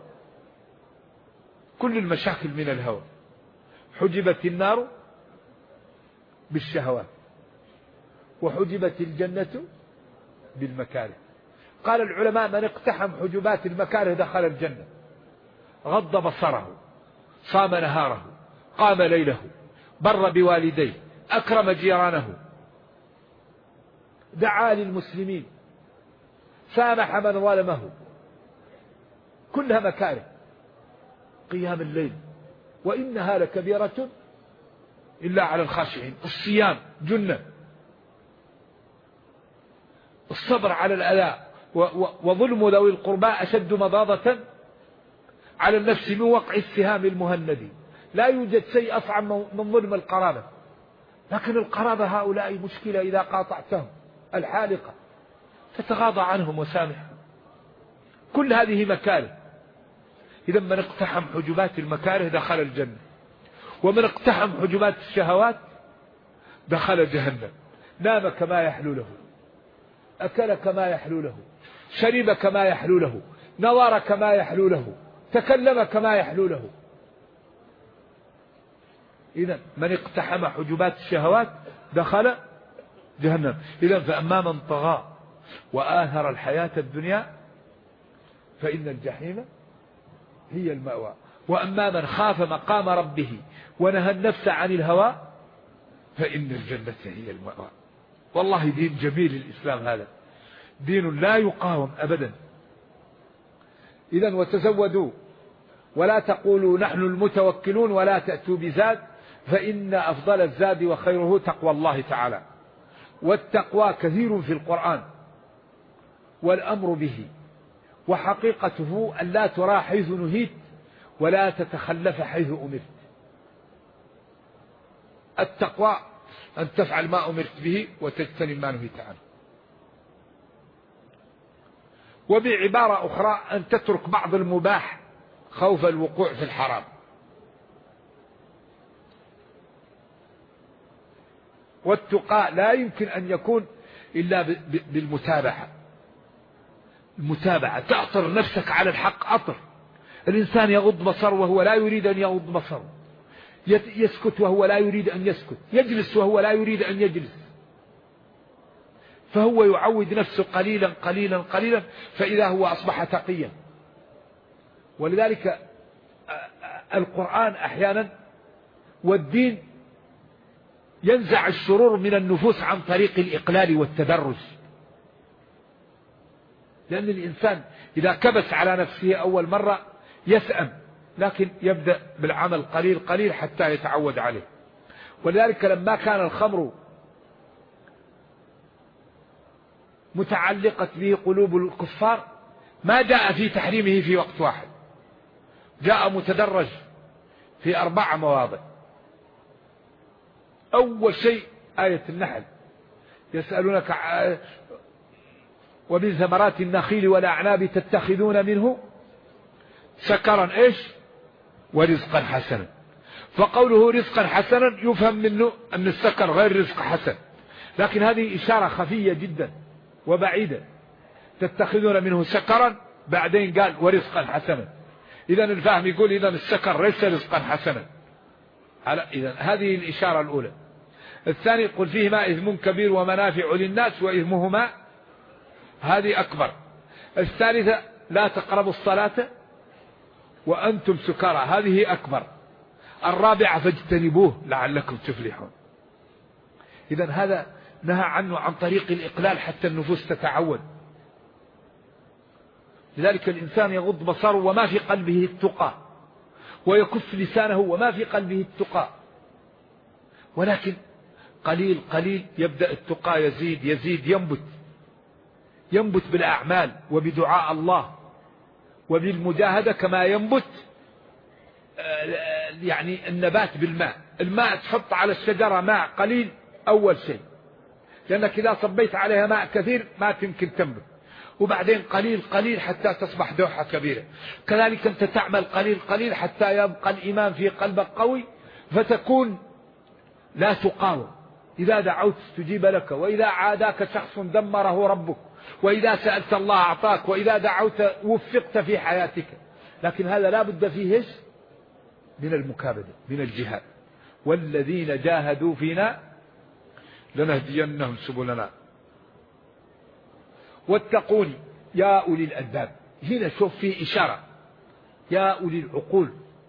كل المشاكل من الهوى. حجبت النار بالشهوات، وحجبت الجنة بالمكاره. قال العلماء: من اقتحم حجبات المكاره دخل الجنة. غض بصره، صام نهاره، قام ليله، بر بوالديه، أكرم جيرانه، دعا للمسلمين، سامح من ظلمه. كلها مكاره. قيام الليل، وإنها لكبيرة إلا على الخاشعين. الصيام جنة. الصبر على الأذى وظلم ذوي القربى أشد مضاضة على النفس من وقع السهام المهند. لا يوجد شيء أصعب من ظلم القرابة. لكن القرابة هؤلاء مشكلة. إذا قاطعتهم الحالقة تتغاضى عنهم وسامحهم. كل هذه مكاره. إذا من اقتحم حجبات المكاره دخل الجنة، ومن اقتحم حجبات الشهوات دخل جهنم. نام كما يحلو له، أكل كما يحلو له، شرب كما يحلو له، نظر كما يحلو له، تكلم كما يحلو له. إذن من اقتحم حجبات الشهوات دخل جهنم. إذن فأما من طغى وآثر الحياة الدنيا فإن الجحيم هي المأوى. وأما من خاف مقام ربه ونهى النفس عن الهوى فإن الجنة هي المأوى. والله دين جميل الإسلام، هذا دين لا يقاوم أبدا. إذن وتزودوا ولا تقولوا نحن المتوكلون ولا تأتوا بزاد، فإن أفضل الزاد وخيره تقوى الله تعالى. والتقوى كثير في القرآن والأمر به، وحقيقته أن لا ترى حيث نهيت ولا تتخلف حيث أمرت. التقوى أن تفعل ما أمرت به وتجتنب ما نهيت عنه. وبعبارة أخرى أن تترك بعض المباح خوف الوقوع في الحرام. والتقى لا يمكن أن يكون إلا بالمتابعة. المتابعة، تأطر نفسك على الحق أطر. الإنسان يغض بصره وهو لا يريد أن يغض بصره، يسكت وهو لا يريد أن يسكت، يجلس وهو لا يريد أن يجلس. فهو يعود نفسه قليلا قليلا قليلا، فإذا هو أصبح تقيا. ولذلك القرآن أحيانا والدين ينزع الشرور من النفوس عن طريق الإقلال والتدرج. لأن الإنسان إذا كبس على نفسه أول مرة يسأم، لكن يبدأ بالعمل قليل قليل حتى يتعود عليه. ولذلك لما كان الخمر متعلقة به قلوب الكفار ما جاء في تحريمه في وقت واحد، جاء متدرج في 4 مواضع. أول شيء آية النحل: يسألونك ومن ثمرات النخيل والأعناب تتخذون منه سكرا إيش ورزقا حسنا. فقوله رزقا حسنا يفهم منه أن السكر غير رزق حسن، لكن هذه إشارة خفية جدا وبعيدة. تتخذون منه سكرا، بعدين قال ورزقا حسنا. إذن الفهم يقول إذن السكر ليس رزقا حسنا. إذن هذه الإشارة الأولى. الثاني يقول فيهما إثم كبير ومنافع للناس وإثمهما هذه أكبر. الثالثة لا تقربوا الصلاة وأنتم سكارى، هذه أكبر. الرابعة فاجتنبوه لعلكم تفلحون. إذن هذا نهى عنه عن طريق الإقلال حتى النفوس تتعود. لذلك الإنسان يغض بصره وما في قلبه التقى، ويكف لسانه وما في قلبه التقى، ولكن قليل قليل يبدأ التقى يزيد يزيد، ينبت بالأعمال وبدعاء الله وبالمجاهدة، كما ينبت يعني النبات بالماء. الماء تحط على الشجرة ماء قليل أول شيء، لأنك إذا صبيت عليها ماء كثير ما تمكن تنبت، وبعدين قليل قليل حتى تصبح دوحة كبيرة. كذلك أنت تعمل قليل قليل حتى يبقى الإيمان في قلبك قوي، فتكون لا تقاوم. إذا دعوت استجيب لك، وإذا عاداك شخص دمره ربك، وإذا سألت الله أعطاك، وإذا دعوت وفقت في حياتك. لكن هذا لا بد فيه من المكابدة، من الجهاد. والذين جاهدوا فينا لنهدينهم سبلنا. واتقوني يا أولي الألباب. هنا شوف فيه إشارة، يا أولي العقول.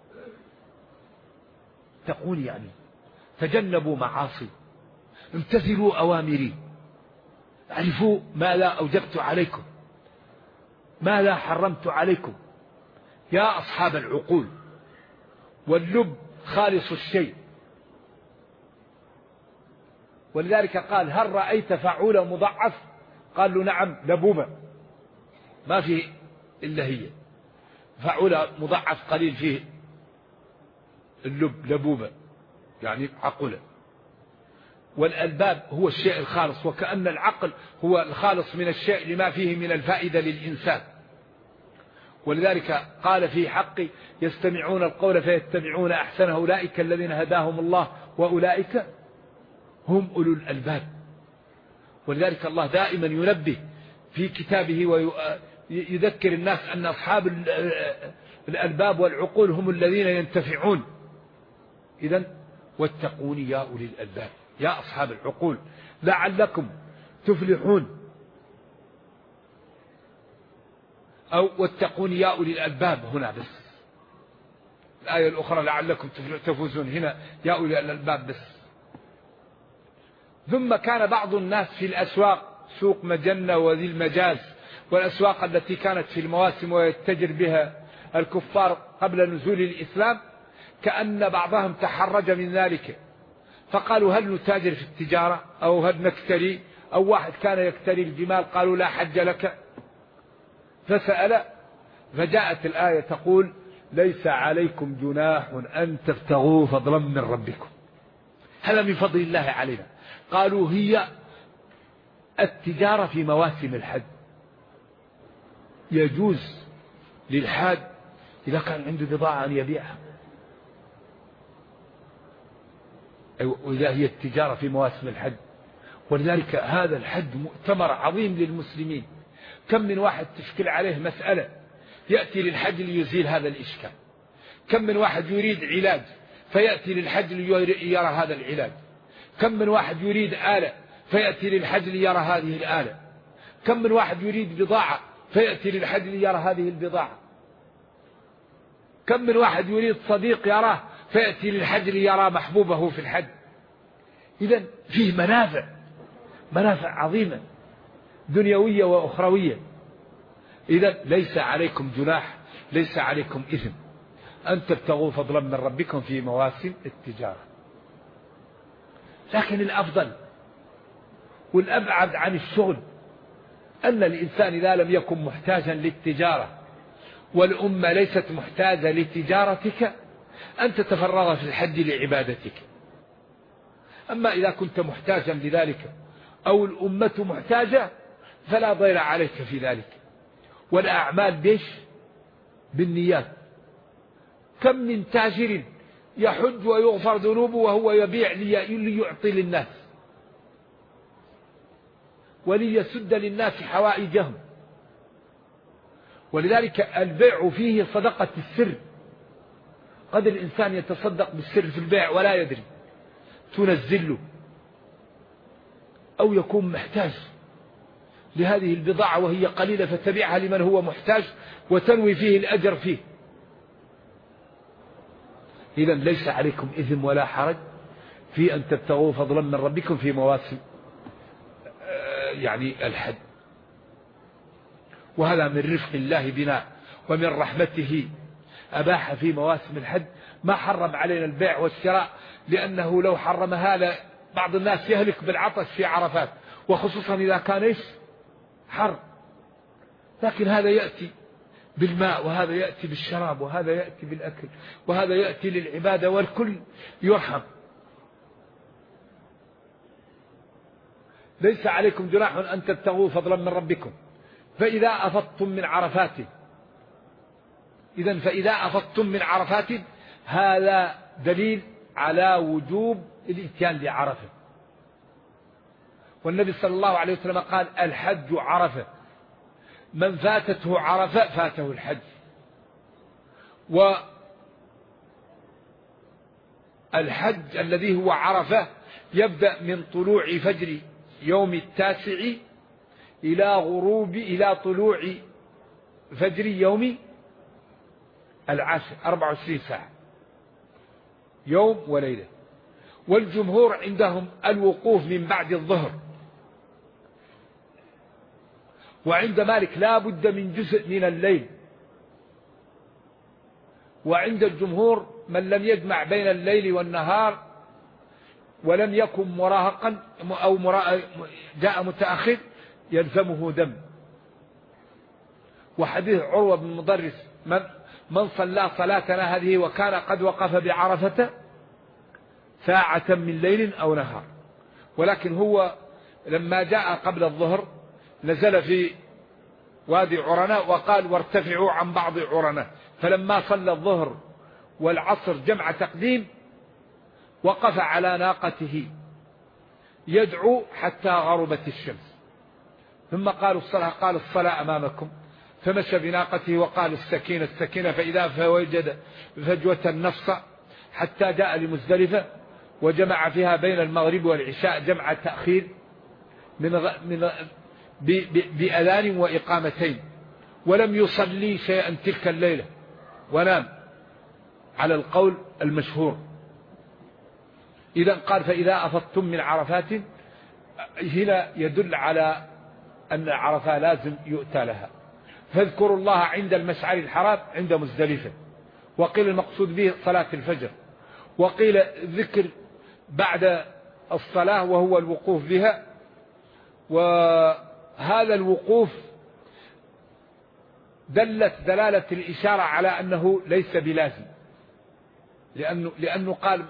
اتقوني يعني تجنبوا معاصي، امتثلوا أوامري، اعرفوا ما لا أوجبت عليكم، ما لا حرمت عليكم. يا أصحاب العقول. واللب خالص الشيء، ولذلك قال هل رأيت فعولة مضعف؟ قالوا نعم لبوبة، ما فيه إلا هي. فعولة مضعف قليل فيه اللب، لبوبة يعني عقولة. والألباب هو الشيء الخالص، وكأن العقل هو الخالص من الشيء لما فيه من الفائدة للإنسان. ولذلك قال في حق يستمعون القول فيتبعون أحسنه، أولئك الذين هداهم الله وأولئك هم أولو الألباب. ولذلك الله دائما ينبه في كتابه ويذكر الناس أن أصحاب الألباب والعقول هم الذين ينتفعون. إذن واتقوني يا أولي الألباب، يا أصحاب العقول لعلكم تفلحون، أو واتقوني يا أولي الألباب هنا بس. الآية الأخرى لعلكم تفوزون، هنا يا أولي الألباب بس. ثم كان بعض الناس في الأسواق، سوق مجنة وذي المجاز والأسواق التي كانت في المواسم ويتجر بها الكفار قبل نزول الإسلام، كأن بعضهم تحرج من ذلك، فقالوا هل نتاجر في التجارة أو هل نكتري؟ أو واحد كان يكتري الجمال قالوا لا حج لك، فسأل، فجاءت الآية تقول ليس عليكم جناح أن تبتغوا فضلا من ربكم. هذا من فضل الله علينا. قالوا هي التجارة في مواسم الحج، يجوز للحاج إذا كان عنده بضاعة أن يبيعها، وإذا هي التجارة في مواسم الحج. ولذلك هذا الحج مؤتمر عظيم للمسلمين. كم من واحد تشكل عليه مسألة يأتي للحج ليزيل هذا الإشكال، كم من واحد يريد علاج فيأتي للحج ليرى هذا العلاج، كم من واحد يريد آلة فيأتي للحج ليرى هذه الآلة، كم من واحد يريد بضاعة فيأتي للحج ليرى هذه البضاعة، كم من واحد يريد صديق يراه فيأتي للحج ليرى محبوبه في الحج. إذن فيه منافع عظيمة دنيوية وأخروية. إذن ليس عليكم جناح، ليس عليكم إثم أن تبتغوا فضلا من ربكم في مواسم التجارة. لكن الأفضل والأبعد عن الشغل أن الإنسان إذا لم يكن محتاجا للتجارة والأمة ليست محتاجة لتجارتك أن تتفرغ في الحج لعبادتك. أما إذا كنت محتاجا لذلك أو الأمة محتاجة فلا ضير عليك في ذلك. والأعمال بالنيات. كم من تاجر يحج ويغفر ذنوبه وهو يبيع ليعطي للناس وليسد للناس حوائجهم. ولذلك البيع فيه صدقة السر، قد الإنسان يتصدق بالسر في البيع ولا يدري، تنزل له، أو يكون محتاج لهذه البضاعة وهي قليلة فتبيعها لمن هو محتاج وتنوي فيه الأجر فيه. إذن ليس عليكم إثم ولا حرج في أن تبتغوا فضلا من ربكم في مواسم يعني الحج. وهذا من رفق الله بنا ومن رحمته، أباح في مواسم الحج ما حرم علينا البيع والشراء، لأنه لو حرمها بعض الناس يهلك بالعطش في عرفات، وخصوصا إذا كان إيش حر. لكن هذا يأتي بالماء، وهذا يأتي بالشراب، وهذا يأتي بالأكل، وهذا يأتي للعبادة، والكل يرحم. ليس عليكم جناح أن تبتغوا فضلا من ربكم فإذا أفضتم من عرفات. إذن فإذا أفضتم من عرفات هذا دليل على وجوب الإتيان لعرفة. والنبي صلى الله عليه وسلم قال الحج عرفة، من فاتته عرفة فاته الحج. والحج الذي هو عرفة يبدأ من طلوع فجر يوم التاسع إلى طلوع فجر يوم العاشر، 24 ساعة، يوم وليلة. والجمهور عندهم الوقوف من بعد الظهر، وعند مالك لا بد من جزء من الليل. وعند الجمهور من لم يجمع بين الليل والنهار ولم يكن مراهقا أو جاء متأخر يلزمه دم. وحديث عروة بن مضرس من صلى صلاتنا هذه وكان قد وقف بعرفة ساعة من ليل أو نهار. ولكن هو لما جاء قبل الظهر نزل في وادي عرنة وقال وارتفعوا عن بعض عرنة، فلما صلى الظهر والعصر جمع تقديم وقف على ناقته يدعو حتى غربت الشمس، ثم قالوا الصلاة، قال الصلاة أمامكم، فمشى بناقته وقال السكينة السكينة، فإذا فوجد فجوة النفس حتى جاء لمزدلفة وجمع فيها بين المغرب والعشاء جمع تأخير بأذان وإقامتين، ولم يصلي شيئا تلك الليلة ونام على القول المشهور. إذا قال فإذا أفضتم من عرفات، هنا يدل على أن عرفة لازم يؤتى لها. فاذكروا الله عند المشعر الحرام عند مزدلفة، وقيل المقصود به صلاة الفجر، وقيل ذكر بعد الصلاة وهو الوقوف بها. وهذا الوقوف دلت دلالة الإشارة على أنه ليس بلازم، لأنه قال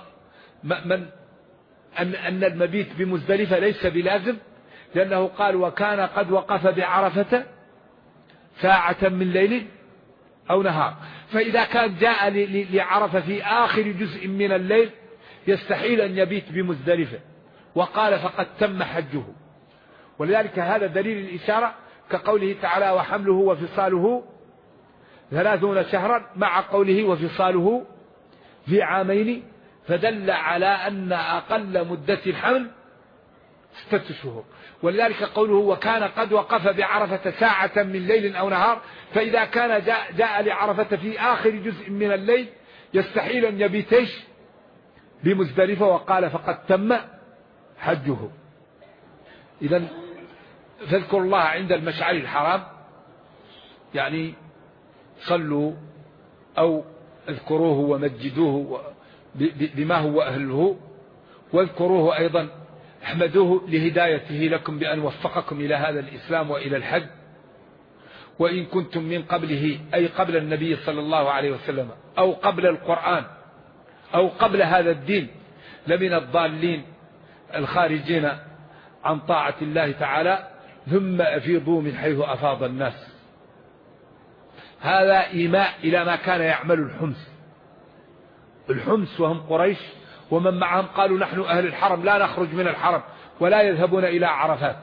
أن المبيت بمزدلفة ليس بلازم، لأنه قال وكان قد وقف بعرفة ساعة من ليل أو نهار. فإذا كان جاء لعرفة في آخر جزء من الليل يستحيل أن يبيت بمزدلفة، وقال فقد تم حجه. ولذلك هذا دليل الإشارة كقوله تعالى وحمله وفصاله 30 شهرا، مع قوله وفصاله في عامين، فدل على أن أقل مدة الحمل 6 شهور. ولذلك قوله وكان قد وقف بعرفة ساعة من ليل أو نهار، فإذا كان جاء لعرفة في آخر جزء من الليل يستحيل أن يبيتش بمزدلفة، وقال فقد تم حجه. إذن فاذكروا الله عند المشعر الحرام، يعني صلوا أو اذكروه ومجدوه بما هو أهله، واذكروه أيضا احمدوه لهدايته لكم بأن وفقكم إلى هذا الإسلام وإلى الحج. وإن كنتم من قبله أي قبل النبي صلى الله عليه وسلم أو قبل القرآن أو قبل هذا الدين لمن الضالين الخارجين عن طاعة الله تعالى، ثم أفيضوا من حيث أفاض الناس. هذا إيماء إلى ما كان يعمل الحمص، الحمص وهم قريش ومن معهم قالوا نحن أهل الحرم لا نخرج من الحرم ولا يذهبون إلى عرفات.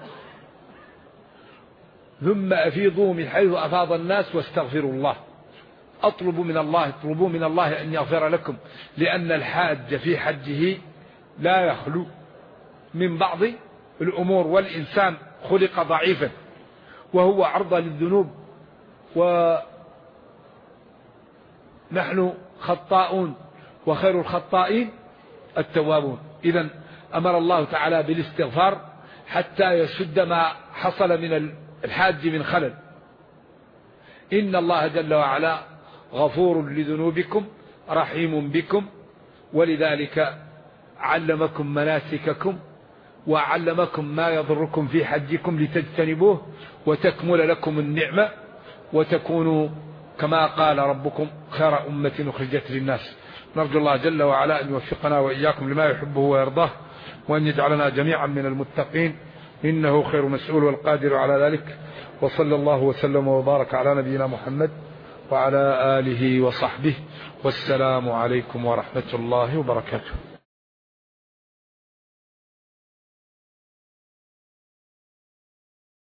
ثم أفيضوا من حيث أفاض الناس واستغفروا الله. اطلبوا من الله أن يغفر لكم، لأن الحاج في حجه لا يخلو من بعض الأمور، والإنسان خلق ضعيفا وهو عرضة للذنوب، ونحن خطاؤون وخير الخطائين التوابون. إذن أمر الله تعالى بالاستغفار حتى يسد ما حصل من الحاج من خلل. إن الله جل وعلا غفور لذنوبكم رحيم بكم، ولذلك علمكم مناسككم وعلمكم ما يضركم في حجكم لتجتنبوه وتكمل لكم النعمة وتكونوا كما قال ربكم خير أمة أخرجت للناس. نرجو الله جل وعلا أن يوفقنا وإياكم لما يحبه ويرضاه، وأن يجعلنا جميعا من المتقين، إنه خير مسؤول والقادر على ذلك. وصلى الله وسلم وبارك على نبينا محمد وعلى آله وصحبه، والسلام عليكم ورحمة الله وبركاته.